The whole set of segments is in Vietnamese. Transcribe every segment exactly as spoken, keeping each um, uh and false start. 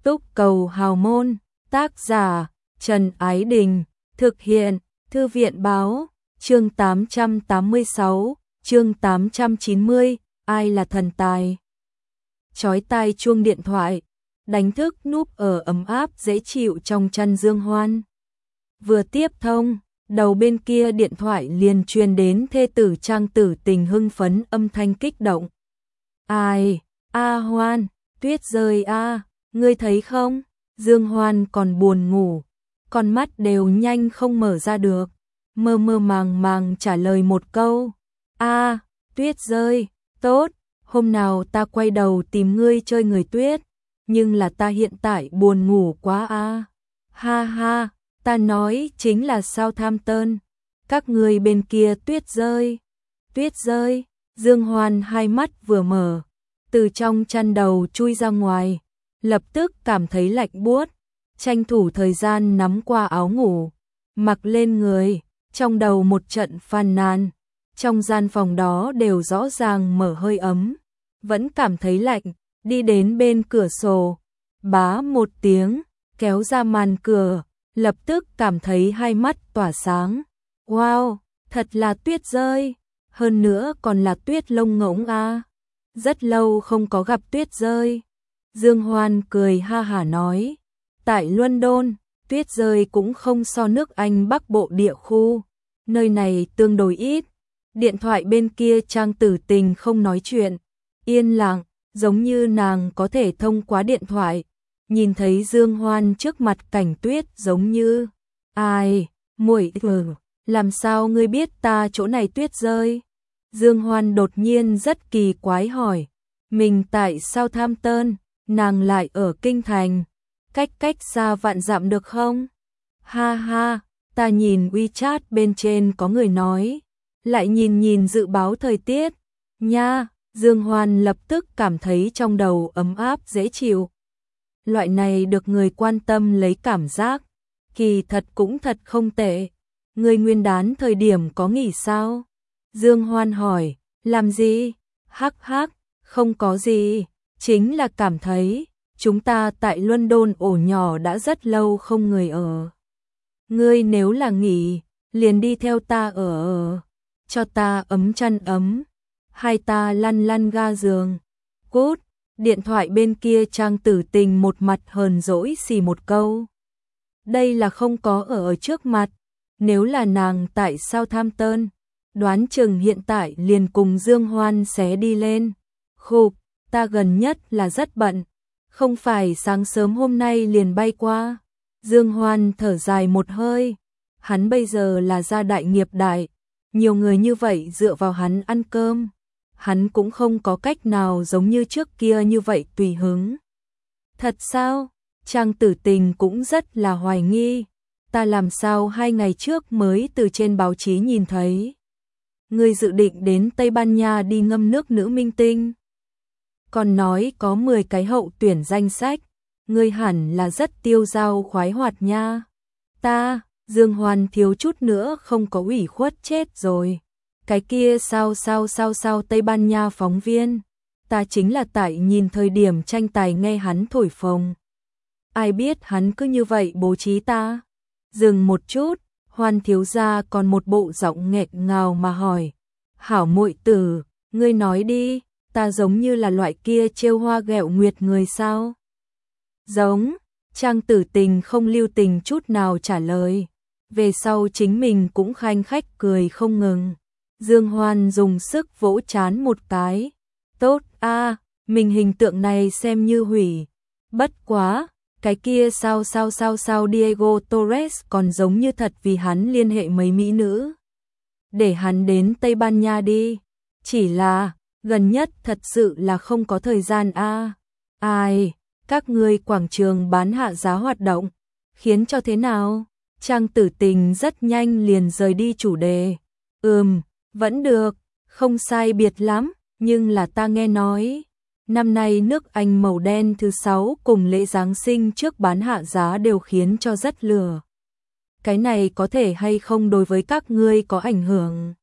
Túc Cầu Hào Môn, tác giả Trần Ái Đình, thực hiện Thư viện Báo, chương tám trăm tám mươi sáu, chương tám trăm chín mươi, ai là thần tài? Chói tai chuông điện thoại, đánh thức núp ở ấm áp dễ chịu trong chăn Dương Hoan. Vừa tiếp thông, đầu bên kia điện thoại liền truyền đến thê tử Trang Tử Tình hưng phấn âm thanh kích động. Ai? A Hoan, tuyết rơi a, ngươi thấy không? Dương Hoan còn buồn ngủ, con mắt đều nhanh không mở ra được, mơ mơ màng màng trả lời một câu. A, tuyết rơi, tốt, hôm nào ta quay đầu tìm ngươi chơi người tuyết, nhưng là ta hiện tại buồn ngủ quá a. Ha ha, ta nói chính là Southampton, các ngươi bên kia tuyết rơi. Tuyết rơi, Dương Hoan hai mắt vừa mở, từ trong chăn đầu chui ra ngoài, lập tức cảm thấy lạnh buốt, tranh thủ thời gian nắm qua áo ngủ, mặc lên người, trong đầu một trận phàn nàn, trong gian phòng đó đều rõ ràng mở hơi ấm, vẫn cảm thấy lạnh, đi đến bên cửa sổ, bá một tiếng, kéo ra màn cửa, lập tức cảm thấy hai mắt tỏa sáng. Wow, thật là tuyết rơi, hơn nữa còn là tuyết lông ngỗng a. Rất lâu không có gặp tuyết rơi. Dương Hoan cười ha hả nói, tại London, tuyết rơi cũng không so nước Anh Bắc Bộ địa khu, nơi này tương đối ít. Điện thoại bên kia Trang Tử Tình không nói chuyện, yên lặng, giống như nàng có thể thông qua điện thoại, nhìn thấy Dương Hoan trước mặt cảnh tuyết giống như, ai, muội tử, làm sao ngươi biết ta chỗ này tuyết rơi? Dương Hoan đột nhiên rất kỳ quái hỏi, mình tại Southampton, nàng lại ở Kinh Thành, cách cách xa vạn dặm được không? Ha ha, ta nhìn WeChat bên trên có người nói, lại nhìn nhìn dự báo thời tiết, nha. Dương Hoan lập tức cảm thấy trong đầu ấm áp dễ chịu. Loại này được người quan tâm lấy cảm giác, kỳ thật cũng thật không tệ. Người nguyên đán thời điểm có nghỉ sao? Dương Hoan hỏi, làm gì? Hắc hắc, không có gì, chính là cảm thấy, chúng ta tại London ổ nhỏ đã rất lâu không người ở. Ngươi nếu là nghỉ, liền đi theo ta ở, cho ta ấm chăn ấm, hai ta lăn lăn ga giường. Cút, điện thoại bên kia Trang Tử Tình một mặt hờn dỗi xì một câu. Đây là không có ở, ở trước mặt, nếu là nàng tại Southampton, đoán chừng hiện tại liền cùng Dương Hoan xé đi lên. Khục, ta gần nhất là rất bận, không phải sáng sớm hôm nay liền bay qua. Dương Hoan thở dài một hơi, hắn bây giờ là gia đại nghiệp đại, nhiều người như vậy dựa vào hắn ăn cơm, hắn cũng không có cách nào giống như trước kia như vậy tùy hứng. Thật sao? Trang Tử Tình cũng rất là hoài nghi, ta làm sao hai ngày trước mới từ trên báo chí nhìn thấy. Ngươi dự định đến Tây Ban Nha đi ngâm nước nữ minh tinh. Còn nói có mười cái hậu tuyển danh sách, ngươi hẳn là rất tiêu dao khoái hoạt nha. Ta, Dương Hoan thiếu chút nữa không có ủy khuất chết rồi. Cái kia sao sao sao sao Tây Ban Nha phóng viên, ta chính là tại nhìn thời điểm tranh tài nghe hắn thổi phồng. Ai biết hắn cứ như vậy bố trí ta. Dừng một chút, Hoan thiếu gia còn một bộ giọng nghẹn ngào mà hỏi, hảo muội tử, ngươi nói đi, ta giống như là loại kia trêu hoa ghẹo nguyệt người sao? Giống, Trang Tử Tình không lưu tình chút nào trả lời, về sau chính mình cũng khanh khách cười không ngừng. Dương Hoan dùng sức vỗ chán một cái, tốt a, mình hình tượng này xem như hủy, bất quá, cái kia sao sao sao sao Diego Torres còn giống như thật vì hắn liên hệ mấy mỹ nữ. Để hắn đến Tây Ban Nha đi, chỉ là, gần nhất thật sự là không có thời gian a. Ai, các ngươi quảng trường bán hạ giá hoạt động, khiến cho thế nào? Trang Tử Tình rất nhanh liền rời đi chủ đề. Ừm, vẫn được, không sai biệt lắm, nhưng là ta nghe nói, năm nay nước Anh màu đen thứ sáu cùng lễ Giáng sinh trước bán hạ giá đều khiến cho rất lừa. Cái này có thể hay không đối với các ngươi có ảnh hưởng?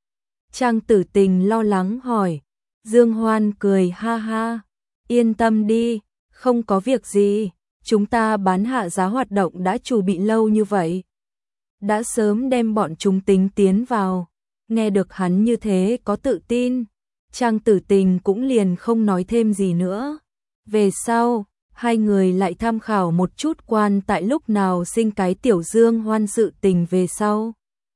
Trang Tử Tình lo lắng hỏi. Dương Hoan cười ha ha, yên tâm đi, không có việc gì, chúng ta bán hạ giá hoạt động đã chuẩn bị lâu như vậy. Đã sớm đem bọn chúng tính tiến vào. Nghe được hắn như thế có tự tin, Trang Tử Tình cũng liền không nói thêm gì nữa. Về sau, hai người lại tham khảo một chút quan tại lúc nào sinh cái tiểu Dương Hoan sự tình về sau.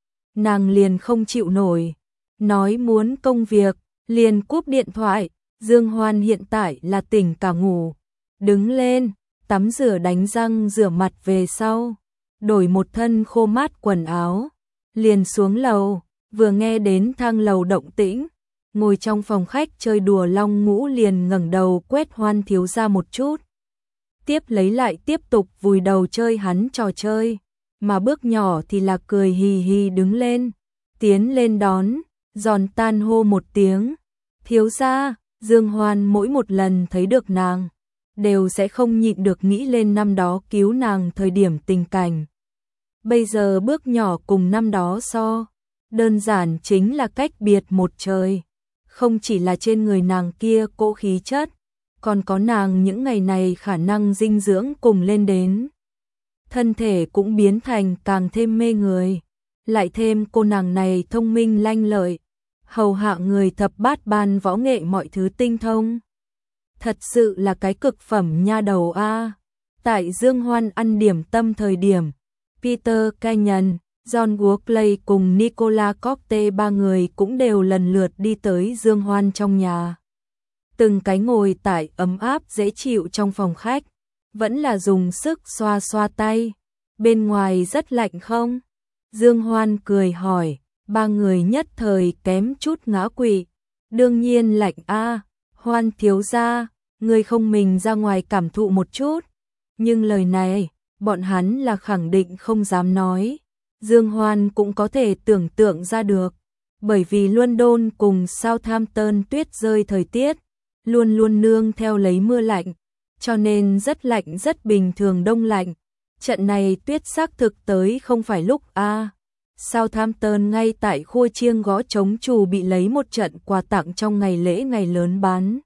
Nàng liền không chịu nổi, nói muốn công việc, liền cúp điện thoại. Dương Hoan hiện tại là tỉnh cả ngủ, đứng lên, tắm rửa đánh răng rửa mặt về sau, đổi một thân khô mát quần áo, liền xuống lầu, vừa nghe đến thang lầu động tĩnh, ngồi trong phòng khách chơi đùa long ngũ liền ngẩng đầu quét Hoan thiếu gia một chút. Tiếp lấy lại tiếp tục vùi đầu chơi hắn trò chơi, mà bước nhỏ thì là cười hì hì đứng lên, tiến lên đón, giòn tan hô một tiếng, thiếu gia. Dương Hoan mỗi một lần thấy được nàng, đều sẽ không nhịn được nghĩ lên năm đó cứu nàng thời điểm tình cảnh. Bây giờ bước nhỏ cùng năm đó so, đơn giản chính là cách biệt một trời. Không chỉ là trên người nàng kia cỗ khí chất, còn có nàng những ngày này khả năng dinh dưỡng cùng lên đến. Thân thể cũng biến thành càng thêm mê người, lại thêm cô nàng này thông minh lanh lợi, hầu hạ người thập bát ban võ nghệ mọi thứ tinh thông. Thật sự là cái cực phẩm nha đầu a. Tại Dương Hoan ăn điểm tâm thời điểm, Peter Canyon, John Walkley cùng Nicola Copte ba người cũng đều lần lượt đi tới Dương Hoan trong nhà. Từng cái ngồi tại ấm áp dễ chịu trong phòng khách, vẫn là dùng sức xoa xoa tay. Bên ngoài rất lạnh không? Dương Hoan cười hỏi. Ba người nhất thời kém chút ngã quỵ. Đương nhiên lạnh a, Hoan thiếu gia, người không mình ra ngoài cảm thụ một chút. Nhưng lời này, bọn hắn là khẳng định không dám nói. Dương Hoan cũng có thể tưởng tượng ra được, bởi vì London cùng Southampton tuyết rơi thời tiết, luôn luôn nương theo lấy mưa lạnh, cho nên rất lạnh rất bình thường đông lạnh. Trận này tuyết xác thực tới không phải lúc a. Southampton ngay tại khu chiêng gõ trống chủ bị lấy một trận quà tặng trong ngày lễ ngày lớn bán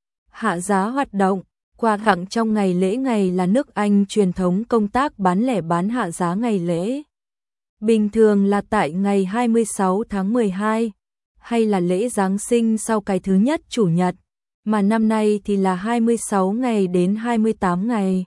hạ giá hoạt động. Quà tặng trong ngày lễ ngày là nước Anh truyền thống công tác bán lẻ bán hạ giá ngày lễ. Bình thường là tại ngày hai mươi sáu tháng mười hai, hay là lễ Giáng sinh sau cái thứ nhất chủ nhật, mà năm nay thì là hai mươi sáu ngày đến hai mươi tám ngày.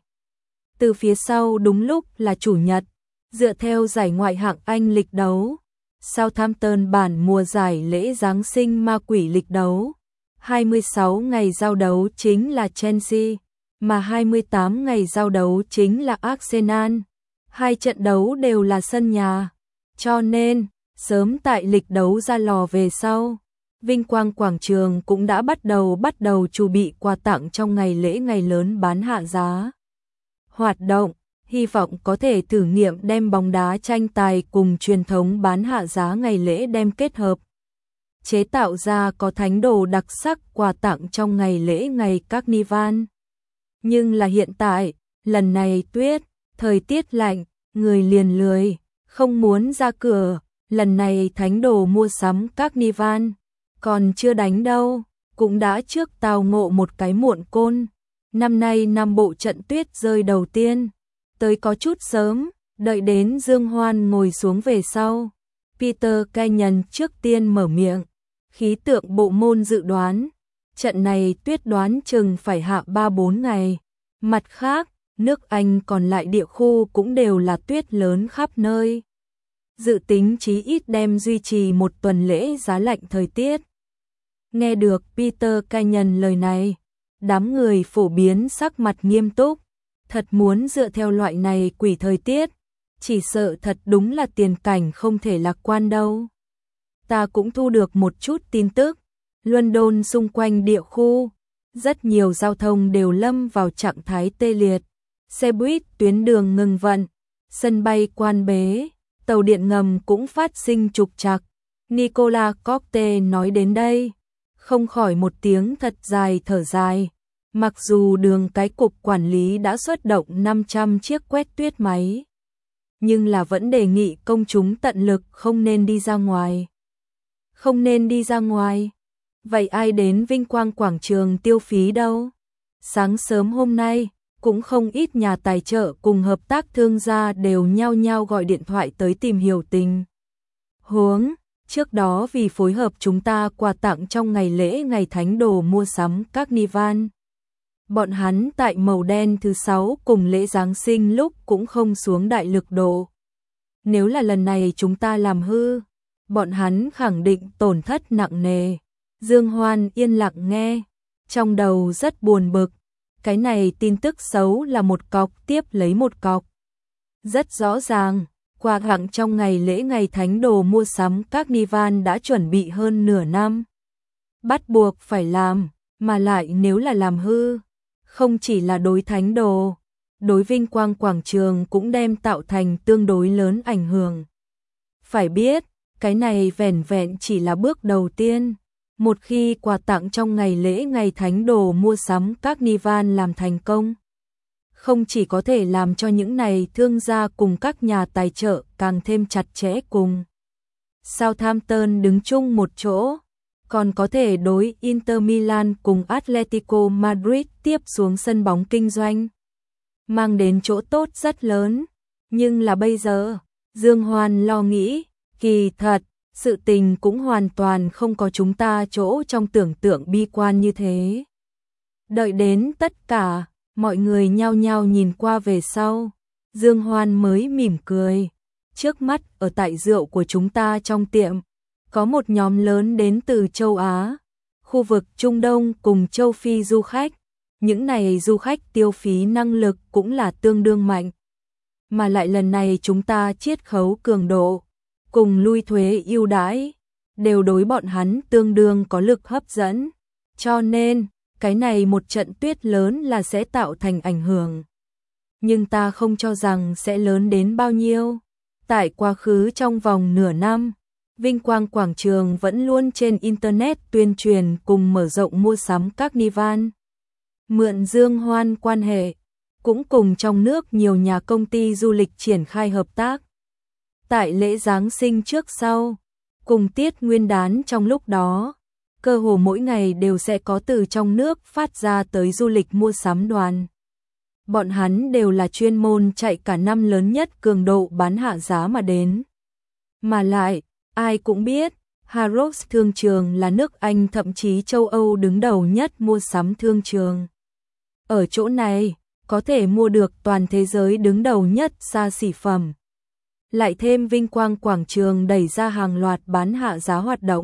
Từ phía sau đúng lúc là chủ nhật, dựa theo giải ngoại hạng Anh lịch đấu, Southampton bản mùa giải lễ Giáng sinh ma quỷ lịch đấu. hai mươi sáu ngày giao đấu chính là Chelsea, mà hai mươi tám ngày giao đấu chính là Arsenal. Hai trận đấu đều là sân nhà, cho nên sớm tại lịch đấu ra lò về sau, Vinh Quang Quảng Trường cũng đã bắt đầu bắt đầu chuẩn bị quà tặng trong ngày lễ ngày lớn bán hạ giá. Hoạt động, hy vọng có thể thử nghiệm đem bóng đá tranh tài cùng truyền thống bán hạ giá ngày lễ đem kết hợp. Chế tạo ra có thánh đồ đặc sắc quà tặng trong ngày lễ ngày Carnival. Nhưng là hiện tại, lần này tuyết, thời tiết lạnh, người liền lười, không muốn ra cửa, lần này thánh đồ mua sắm Carnival, còn chưa đánh đâu, cũng đã trước tao ngộ một cái muộn côn. Năm nay năm bộ trận tuyết rơi đầu tiên, tới có chút sớm, đợi đến Dương Hoan ngồi xuống về sau. Peter Canyon trước tiên mở miệng, khí tượng bộ môn dự đoán, trận này tuyết đoán chừng phải hạ ba bốn ngày. Mặt khác, nước Anh còn lại địa khu cũng đều là tuyết lớn khắp nơi. Dự tính chí ít đem duy trì một tuần lễ giá lạnh thời tiết. Nghe được Peter Canyon lời này, đám người phổ biến sắc mặt nghiêm túc, thật muốn dựa theo loại này quỷ thời tiết, chỉ sợ thật đúng là tiền cảnh không thể lạc quan đâu. Ta cũng thu được một chút tin tức, London xung quanh địa khu, rất nhiều giao thông đều lâm vào trạng thái tê liệt, xe buýt tuyến đường ngừng vận, sân bay quan bế, tàu điện ngầm cũng phát sinh trục trặc. Nicola Copte nói đến đây, không khỏi một tiếng thật dài thở dài. Mặc dù đường cái cục quản lý đã xuất động năm trăm chiếc quét tuyết máy, nhưng là vẫn đề nghị công chúng tận lực không nên đi ra ngoài. Không nên đi ra ngoài. Vậy ai đến Vinh Quang Quảng Trường tiêu phí đâu? Sáng sớm hôm nay, cũng không ít nhà tài trợ cùng hợp tác thương gia đều nhao nhao gọi điện thoại tới tìm hiểu tình huống. Trước đó vì phối hợp chúng ta quà tặng trong ngày lễ ngày thánh đồ mua sắm Carnival, bọn hắn tại màu đen thứ sáu cùng lễ Giáng sinh lúc cũng không xuống đại lực độ. Nếu là lần này chúng ta làm hư, bọn hắn khẳng định tổn thất nặng nề. Dương Hoan yên lặng nghe, trong đầu rất buồn bực. Cái này tin tức xấu là một cọc tiếp lấy một cọc. Rất rõ ràng, quà tặng trong ngày lễ ngày thánh đồ mua sắm Carnival đã chuẩn bị hơn nửa năm. Bắt buộc phải làm, mà lại nếu là làm hư, không chỉ là đối thánh đồ, đối vinh quang quảng trường cũng đem tạo thành tương đối lớn ảnh hưởng. Phải biết, cái này vẻn vẹn chỉ là bước đầu tiên. Một khi quà tặng trong ngày lễ ngày thánh đồ mua sắm Carnival làm thành công, không chỉ có thể làm cho những này thương gia cùng các nhà tài trợ càng thêm chặt chẽ cùng Southampton đứng chung một chỗ, còn có thể đối Inter Milan cùng Atletico Madrid tiếp xuống sân bóng kinh doanh, mang đến chỗ tốt rất lớn. Nhưng là bây giờ, Dương Hoan lo nghĩ, kỳ thật, sự tình cũng hoàn toàn không có chúng ta chỗ trong tưởng tượng bi quan như thế. Đợi đến tất cả, mọi người nhao nhao nhìn qua về sau, Dương Hoan mới mỉm cười. Trước mắt ở tại rượu của chúng ta trong tiệm, có một nhóm lớn đến từ châu Á, khu vực Trung Đông cùng châu Phi du khách. Những này du khách tiêu phí năng lực cũng là tương đương mạnh. Mà lại lần này chúng ta chiết khấu cường độ, cùng lui thuế ưu đãi, đều đối bọn hắn tương đương có lực hấp dẫn. Cho nên, cái này một trận tuyết lớn là sẽ tạo thành ảnh hưởng. Nhưng ta không cho rằng sẽ lớn đến bao nhiêu. Tại quá khứ trong vòng nửa năm, Vinh Quang Quảng Trường vẫn luôn trên Internet tuyên truyền cùng mở rộng mua sắm Carnival. Mượn Dương Hoan quan hệ, cũng cùng trong nước nhiều nhà công ty du lịch triển khai hợp tác. Tại lễ Giáng sinh trước sau, cùng tiết nguyên đán trong lúc đó, cơ hồ mỗi ngày đều sẽ có từ trong nước phát ra tới du lịch mua sắm đoàn. Bọn hắn đều là chuyên môn chạy cả năm lớn nhất cường độ bán hạ giá mà đến. Mà lại, ai cũng biết, Harrods thương trường là nước Anh thậm chí châu Âu đứng đầu nhất mua sắm thương trường. Ở chỗ này, có thể mua được toàn thế giới đứng đầu nhất xa xỉ phẩm. Lại thêm Vinh Quang Quảng Trường đẩy ra hàng loạt bán hạ giá hoạt động.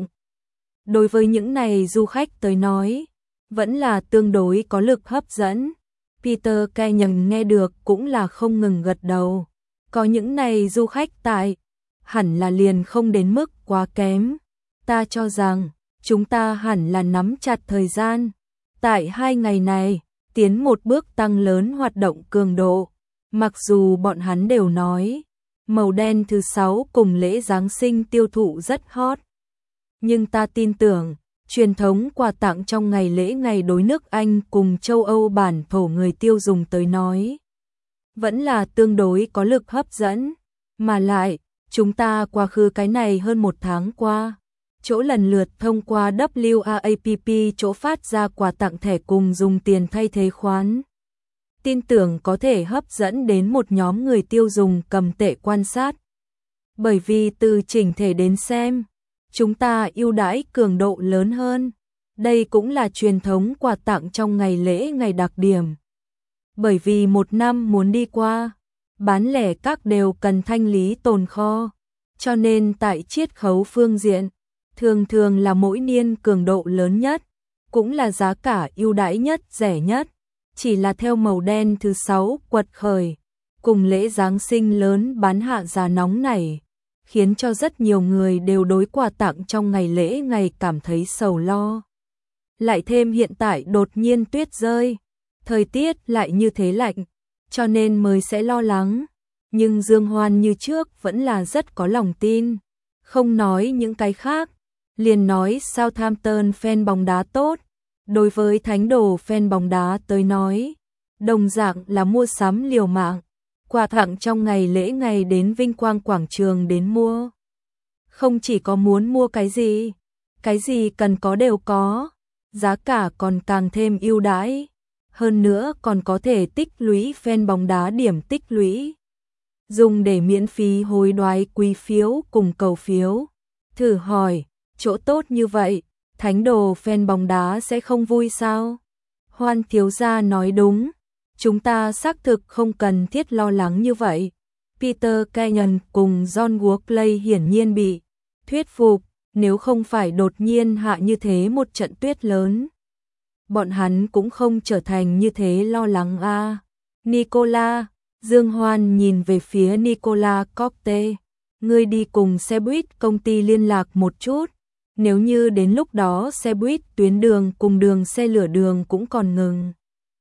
Đối với những này du khách tới nói, vẫn là tương đối có lực hấp dẫn. Peter Kenyon nghe được cũng là không ngừng gật đầu. Có những này du khách tại, hẳn là liền không đến mức quá kém. Ta cho rằng, chúng ta hẳn là nắm chặt thời gian. Tại hai ngày này, tiến một bước tăng lớn hoạt động cường độ. Mặc dù bọn hắn đều nói, màu đen thứ sáu cùng lễ Giáng sinh tiêu thụ rất hot. Nhưng ta tin tưởng, truyền thống quà tặng trong ngày lễ ngày đối nước Anh cùng châu Âu bản thổ người tiêu dùng tới nói, vẫn là tương đối có lực hấp dẫn. Mà lại, chúng ta quá khứ cái này hơn một tháng qua, chỗ lần lượt thông qua W A A P P chỗ phát ra quà tặng thẻ cùng dùng tiền thay thế khoán. Tin tưởng có thể hấp dẫn đến một nhóm người tiêu dùng cầm tệ quan sát. Bởi vì từ chỉnh thể đến xem, chúng ta ưu đãi cường độ lớn hơn. Đây cũng là truyền thống quà tặng trong ngày lễ ngày đặc điểm. Bởi vì một năm muốn đi qua, bán lẻ các đều cần thanh lý tồn kho. Cho nên tại chiết khấu phương diện, thường thường là mỗi niên cường độ lớn nhất, cũng là giá cả ưu đãi nhất, rẻ nhất. Chỉ là theo màu đen thứ sáu quật khởi, cùng lễ Giáng sinh lớn bán hạ giá nóng này, khiến cho rất nhiều người đều đối quà tặng trong ngày lễ ngày cảm thấy sầu lo. Lại thêm hiện tại đột nhiên tuyết rơi, thời tiết lại như thế lạnh, cho nên mới sẽ lo lắng. Nhưng Dương Hoan như trước vẫn là rất có lòng tin. Không nói những cái khác, liền nói Southampton fan bóng đá tốt. Đối với thánh đồ fan bóng đá tới nói, đồng dạng là mua sắm liều mạng. Quà tặng trong ngày lễ ngày đến Vinh Quang Quảng Trường đến mua. Không chỉ có muốn mua cái gì, cái gì cần có đều có, giá cả còn càng thêm ưu đãi. hơn nữa còn có thể tích lũy fan bóng đá điểm tích lũy. Dùng để miễn phí hối đoái quý phiếu cùng cầu phiếu. Thử hỏi, chỗ tốt như vậy, thánh đồ fan bóng đá sẽ không vui sao? Hoan thiếu gia nói đúng, chúng ta xác thực không cần thiết lo lắng như vậy. Peter Kenyon cùng John Walkley hiển nhiên bị thuyết phục, nếu không phải đột nhiên hạ như thế một trận tuyết lớn. Bọn hắn cũng không trở thành như thế lo lắng a. À. Nicola, Dương Hoan nhìn về phía Nicola Copte, ngươi đi cùng xe buýt công ty liên lạc một chút, nếu như đến lúc đó xe buýt tuyến đường cùng đường xe lửa đường cũng còn ngừng.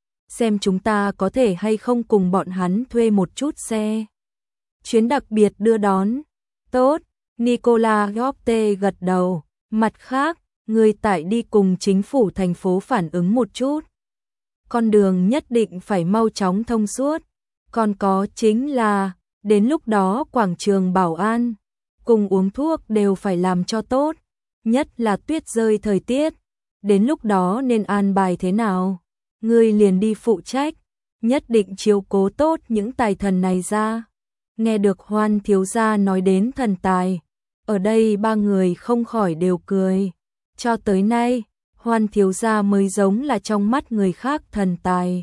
Xem chúng ta có thể hay không cùng bọn hắn thuê một chút xe. Chuyến đặc biệt đưa đón. Tốt, Nicola Copte gật đầu, mặt khác, người tại đi cùng chính phủ thành phố phản ứng một chút. Con đường nhất định phải mau chóng thông suốt. Còn có chính là, đến lúc đó quảng trường bảo an, cùng uống thuốc đều phải làm cho tốt, nhất là tuyết rơi thời tiết. Đến lúc đó nên an bài thế nào? Ngươi liền đi phụ trách, nhất định chiếu cố tốt những tài thần này ra. Nghe được Hoan thiếu gia nói đến thần tài, ở đây ba người không khỏi đều cười. Cho tới nay, Hoan thiếu gia mới giống là trong mắt người khác thần tài.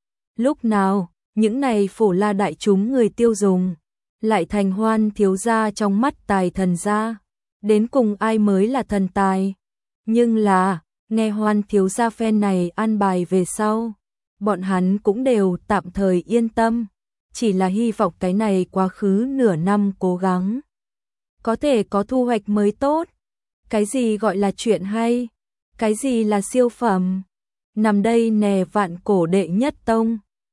Lúc nào, những này phổ la đại chúng người tiêu dùng, lại thành Hoan thiếu gia trong mắt tài thần gia. Đến cùng ai mới là thần tài? Nhưng là, nghe Hoan thiếu gia phen này an bài về sau, bọn hắn cũng đều tạm thời yên tâm. Chỉ là hy vọng cái này quá khứ nửa năm cố gắng, có thể có thu hoạch mới tốt. Cái gì gọi là chuyện hay? Cái gì là siêu phẩm? Nằm đây nè vạn cổ đệ nhất tông,